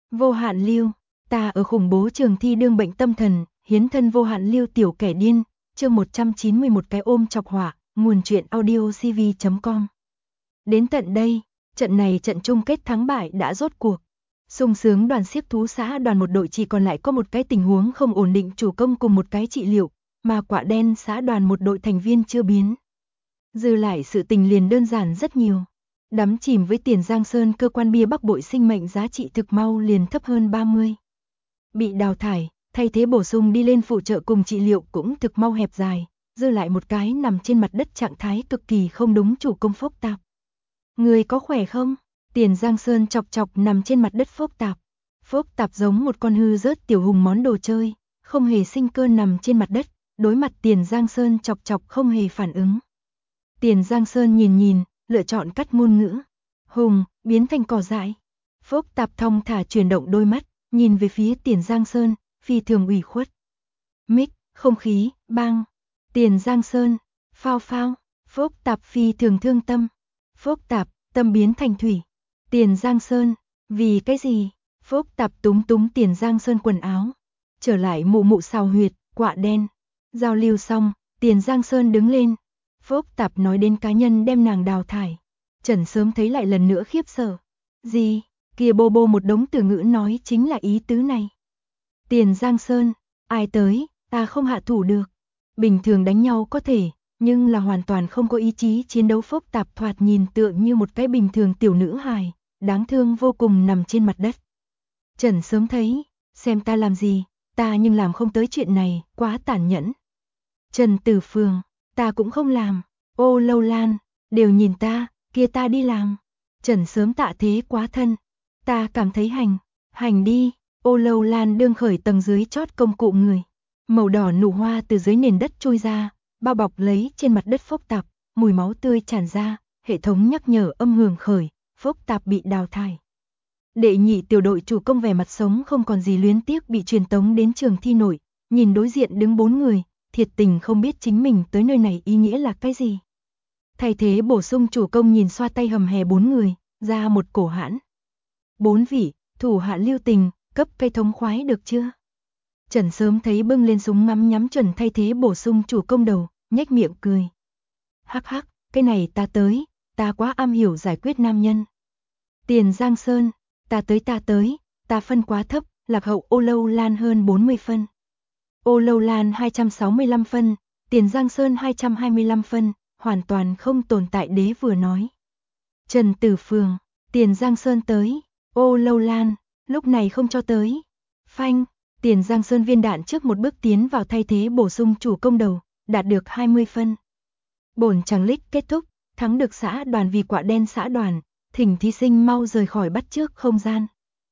Vô hạn lưu, ta ở khủng bố trường thi đương bệnh tâm thần, hiến thân vô hạn lưu tiểu kẻ điên, chương 191 cái ôm chọc họa, nguồn truyện audio cv.com. Đến tận đây, trận này trận chung kết thắng bại đã rốt cuộc. Sung sướng đoàn xiếc thú xã đoàn một đội chỉ còn lại có một cái tình huống không ổn định chủ công cùng một cái trị liệu, mà quả đen xã đoàn một đội thành viên chưa biến. Dư lại sự tình liền đơn giản rất nhiều. Đắm chìm với Tiền Giang Sơn cơ quan bia Bắc Bội sinh mệnh giá trị thực mau liền thấp hơn 30. Bị đào thải, thay thế bổ sung đi lên phụ trợ cùng trị liệu cũng thực mau hẹp dài, dư lại một cái nằm trên mặt đất trạng thái cực kỳ không đúng chủ công Phốc Tạp. Người có khỏe không? Tiền Giang Sơn chọc chọc nằm trên mặt đất Phốc Tạp. Phốc Tạp giống một con hư rớt tiểu hùng món đồ chơi, không hề sinh cơ nằm trên mặt đất, đối mặt Tiền Giang Sơn chọc chọc không hề phản ứng. Tiền Giang Sơn nhìn, lựa chọn cắt ngôn ngữ. Hùng, biến thành cỏ dại. Phốc Tạp thong thả chuyển động đôi mắt, nhìn về phía Tiền Giang Sơn, phi thường ủy khuất. Mic, không khí, bang. Tiền Giang Sơn, phao phao. Phốc Tạp phi thường thương tâm. Phốc Tạp, tâm biến thành thủy. Tiền Giang Sơn, vì cái gì? Phốc Tạp túng Tiền Giang Sơn quần áo. Trở lại mụ xào huyệt, quạ đen. Giao lưu xong, Tiền Giang Sơn đứng lên. Phốc Tạp nói đến cá nhân đem nàng đào thải. Trần sớm thấy lại lần nữa khiếp sợ. Gì? Kia bô bô một đống từ ngữ nói chính là ý tứ này. Tiền Giang Sơn, ai tới, ta không hạ thủ được. Bình thường đánh nhau có thể, nhưng là hoàn toàn không có ý chí chiến đấu. Phốc Tạp thoạt nhìn tựa như một cái bình thường tiểu nữ hài, đáng thương vô cùng nằm trên mặt đất. Trần sớm thấy, xem ta làm gì, ta nhưng làm không tới chuyện này, quá tàn nhẫn. Trần Tử Phường, ta cũng không làm. Ô Lâu Lan, đều nhìn ta, kia ta đi làm. Trần sớm tạ thế quá thân. Ta cảm thấy hành đi. Ô Lâu Lan đương khởi tầng dưới chót công cụ người. Màu đỏ nụ hoa từ dưới nền đất trôi ra, bao bọc lấy trên mặt đất Phốc Tạp, mùi máu tươi tràn ra, hệ thống nhắc nhở âm hưởng khởi, Phốc Tạp bị đào thải. Đệ nhị tiểu đội chủ công vẻ mặt sống không còn gì luyến tiếc bị truyền tống đến trường thi nội, nhìn đối diện đứng 4 người, thiệt tình không biết chính mình tới nơi này ý nghĩa là cái gì. Thay thế bổ sung chủ công nhìn xoa tay hầm hè 4 người, ra một cổ hãn. 4 vị, thủ hạ lưu tình, cấp cây thống khoái được chưa? Trần sớm thấy bưng lên súng ngắm nhắm chuẩn thay thế bổ sung chủ công đầu, nhếch miệng cười. Hắc hắc, cái này ta tới, ta quá am hiểu giải quyết nam nhân. Tiền Giang Sơn, ta tới, ta phân quá thấp, lạc hậu Ô Lâu Lan hơn 40 phân. Ô Lâu Lan 265 phân, Tiền Giang Sơn 225 phân, hoàn toàn không tồn tại đế vừa nói. Trần Tử Phường, Tiền Giang Sơn tới, Ô Lâu Lan, lúc này không cho tới. Phanh, Tiền Giang Sơn viên đạn trước một bước tiến vào thay thế bổ sung chủ công đầu, đạt được 20 phân. Bổn chàng lích kết thúc, thắng được xã đoàn vì quạ đen xã đoàn, thỉnh thí sinh mau rời khỏi bắt chước không gian.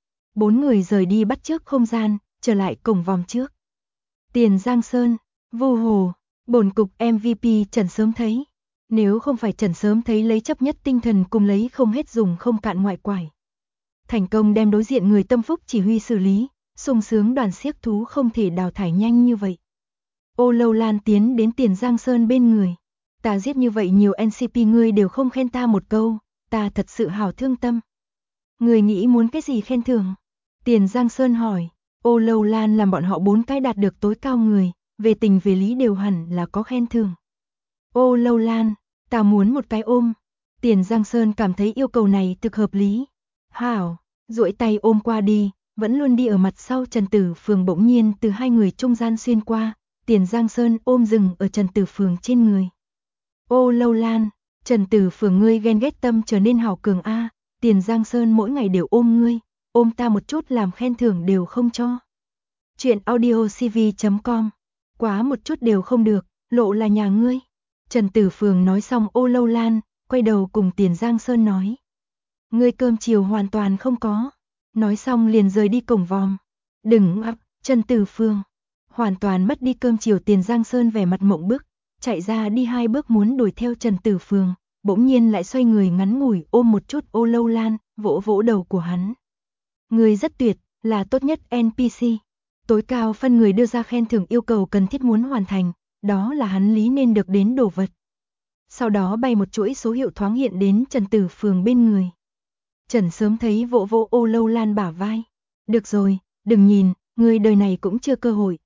4 người rời đi bắt chước không gian, trở lại cổng vòng trước. Tiền Giang Sơn, vô hồ, bổn cục MVP Trần sớm thấy. Nếu không phải Trần sớm thấy lấy chấp nhất tinh thần cùng lấy không hết dùng không cạn ngoại quải. Thành công đem đối diện người tâm phúc chỉ huy xử lý, sung sướng đoàn xiếc thú không thể đào thải nhanh như vậy. Ô Lâu Lan tiến đến Tiền Giang Sơn bên người. Ta giết như vậy nhiều NCP ngươi đều không khen ta một câu, ta thật sự hào thương tâm. Người nghĩ muốn cái gì khen thưởng? Tiền Giang Sơn hỏi. Ô Lâu Lan làm bọn họ 4 cái đạt được tối cao người, về tình về lý đều hẳn là có khen thưởng. Ô Lâu Lan, ta muốn một cái ôm. Tiền Giang Sơn cảm thấy yêu cầu này thực hợp lý. Hảo, duỗi tay ôm qua đi, vẫn luôn đi ở mặt sau Trần Tử Phường bỗng nhiên từ hai người trung gian xuyên qua, Tiền Giang Sơn ôm dừng ở Trần Tử Phường trên người. Ô Lâu Lan, Trần Tử Phường ngươi ghen ghét tâm trở nên hào cường a, Tiền Giang Sơn mỗi ngày đều ôm ngươi, ôm ta một chút làm khen thưởng đều không cho. Chuyện audio cv.com, quá một chút đều không được, lộ là nhà ngươi. Trần Tử Phường nói xong Ô Lâu Lan, quay đầu cùng Tiền Giang Sơn nói. Ngươi cơm chiều hoàn toàn không có. Nói xong liền rời đi cổng vòm. Đừng ấp, Trần Tử Phường. Hoàn toàn mất đi cơm chiều. Tiền Giang Sơn vẻ mặt mộng bức, chạy ra đi 2 bước muốn đuổi theo Trần Tử Phường, bỗng nhiên lại xoay người ngắn ngủi ôm một chút Ô Lâu Lan, vỗ vỗ đầu của hắn. Ngươi rất tuyệt, là tốt nhất NPC. Tối cao phân người đưa ra khen thưởng yêu cầu cần thiết muốn hoàn thành, đó là hắn lý nên được đến đồ vật. Sau đó bay một chuỗi số hiệu thoáng hiện đến Trần Tử Phường bên người. Trần sớm thấy vỗ vỗ Ô Lâu Lan bả vai. Được rồi, đừng nhìn, ngươi đời này cũng chưa cơ hội.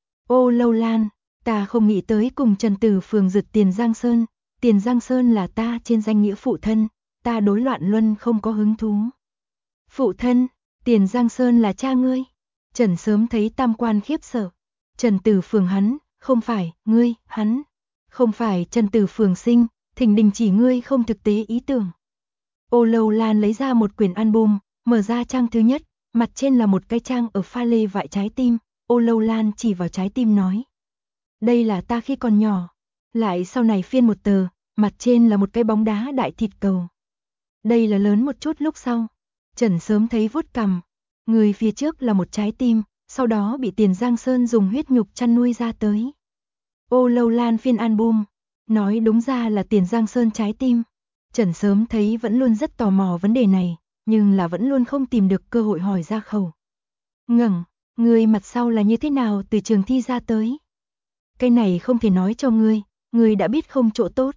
Ô Lâu Lan, ta không nghĩ tới cùng Trần Tử Phường giật Tiền Giang Sơn, Tiền Giang Sơn là ta trên danh nghĩa phụ thân, ta đối Loạn Luân không có hứng thú. Phụ thân, Tiền Giang Sơn là cha ngươi. Trần Sớm thấy tam quan khiếp sợ. Trần Tử Phường hắn, không phải, ngươi, hắn. Không phải Trần Tử Phường sinh, thỉnh đình chỉ ngươi không thực tế ý tưởng. Ô Lâu Lan lấy ra một quyển album, mở ra trang thứ nhất, mặt trên là một cái trang ở pha lê vại trái tim. Ô Lâu Lan chỉ vào trái tim nói. Đây là ta khi còn nhỏ. Lại sau này phiên một tờ, mặt trên là một cái bóng đá đại thịt cầu. Đây là lớn một chút lúc sau. Trần Sớm thấy vuốt cằm. Người phía trước là một trái tim, sau đó bị Tiền Giang Sơn dùng huyết nhục chăn nuôi ra tới. Ô Lâu Lan phiên album, nói đúng ra là Tiền Giang Sơn trái tim. Trần Sớm thấy vẫn luôn rất tò mò vấn đề này, nhưng là vẫn luôn không tìm được cơ hội hỏi ra khẩu. Ngẩng, người mặt sau là như thế nào từ trường thi ra tới? Cái này không thể nói cho ngươi đã biết không chỗ tốt.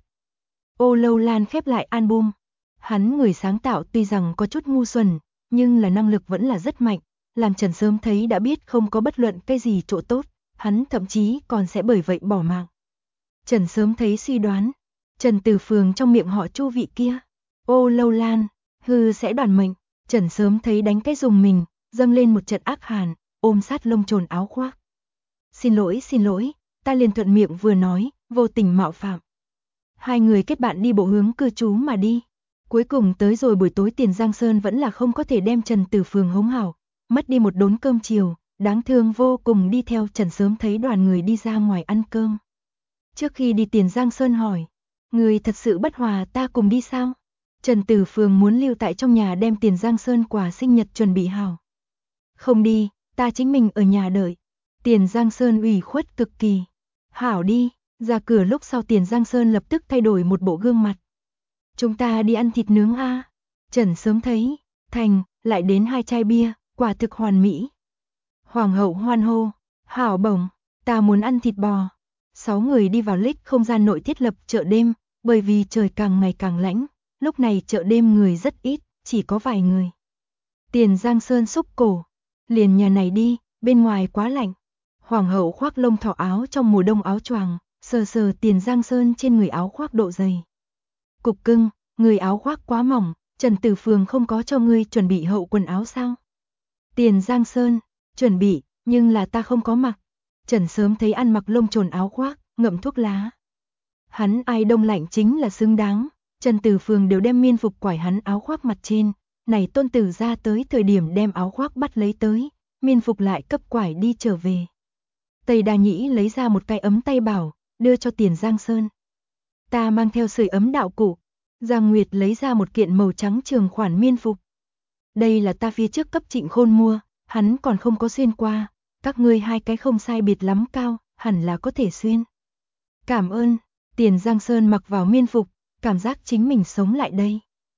Ô Lâu Lan khép lại album. Hắn người sáng tạo tuy rằng có chút ngu xuẩn, nhưng là năng lực vẫn là rất mạnh, làm Trần Sớm thấy đã biết không có bất luận cái gì chỗ tốt, hắn thậm chí còn sẽ bởi vậy bỏ mạng. Trần Sớm thấy suy đoán, Trần Tử Phường trong miệng họ Chu vị kia, Ô Lâu Lan, hư sẽ đoàn mệnh, Trần Sớm thấy đánh cái dùng mình, dâng lên một trận ác hàn, ôm sát lông trồn áo khoác. Xin lỗi, ta liền thuận miệng vừa nói, vô tình mạo phạm. Hai người kết bạn đi bộ hướng cư trú mà đi. Cuối cùng tới rồi buổi tối Tiền Giang Sơn vẫn là không có thể đem Trần Tử Phường hống hảo, mất đi một đốn cơm chiều, đáng thương vô cùng đi theo Trần Sớm thấy đoàn người đi ra ngoài ăn cơm. Trước khi đi Tiền Giang Sơn hỏi, người thật sự bất hòa ta cùng đi sao? Trần Tử Phường muốn lưu tại trong nhà đem Tiền Giang Sơn quà sinh nhật chuẩn bị hảo. Không đi, ta chính mình ở nhà đợi. Tiền Giang Sơn ủy khuất cực kỳ. Hảo đi, ra cửa lúc sau Tiền Giang Sơn lập tức thay đổi một bộ gương mặt. Chúng ta đi ăn thịt nướng a. Trần Sớm thấy, thành, lại đến 2 chai bia, quả thực hoàn mỹ. Hoàng hậu hoan hô, hảo bổng, ta muốn ăn thịt bò. 6 người đi vào lích không gian nội thiết lập chợ đêm, bởi vì trời càng ngày càng lạnh, lúc này chợ đêm người rất ít, chỉ có vài người. Tiền Giang Sơn xúc cổ, liền nhà này đi, bên ngoài quá lạnh. Hoàng hậu khoác lông thỏ áo trong mùa đông áo choàng, sờ sờ Tiền Giang Sơn trên người áo khoác độ dày. Cục cưng, người áo khoác quá mỏng, Trần Tử Phường không có cho ngươi chuẩn bị hậu quần áo sao? Tiền Giang Sơn, chuẩn bị, nhưng là ta không có mặc. Trần Sớm thấy ăn mặc lông trồn áo khoác, ngậm thuốc lá. Hắn ai đông lạnh chính là xứng đáng, Trần Tử Phường đều đem miên phục quải hắn áo khoác mặt trên, này tôn tử ra tới thời điểm đem áo khoác bắt lấy tới, miên phục lại cấp quải đi trở về. Tây Đa Nhĩ lấy ra một cái ấm tay bảo, đưa cho Tiền Giang Sơn. Ta mang theo sưởi ấm đạo cụ. Giang Nguyệt lấy ra một kiện màu trắng trường khoản miên phục. Đây là ta phía trước cấp Trịnh Khôn mua, hắn còn không có xuyên qua, các ngươi hai cái không sai biệt lắm cao, hẳn là có thể xuyên. Cảm ơn, Tiền Giang Sơn mặc vào miên phục, cảm giác chính mình sống lại đây.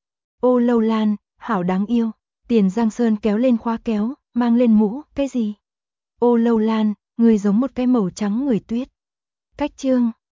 Ô Lâu Lan, hảo đáng yêu, Tiền Giang Sơn kéo lên khóa kéo, mang lên mũ, cái gì? Ô Lâu Lan, người giống một cái màu trắng người tuyết. Cách chương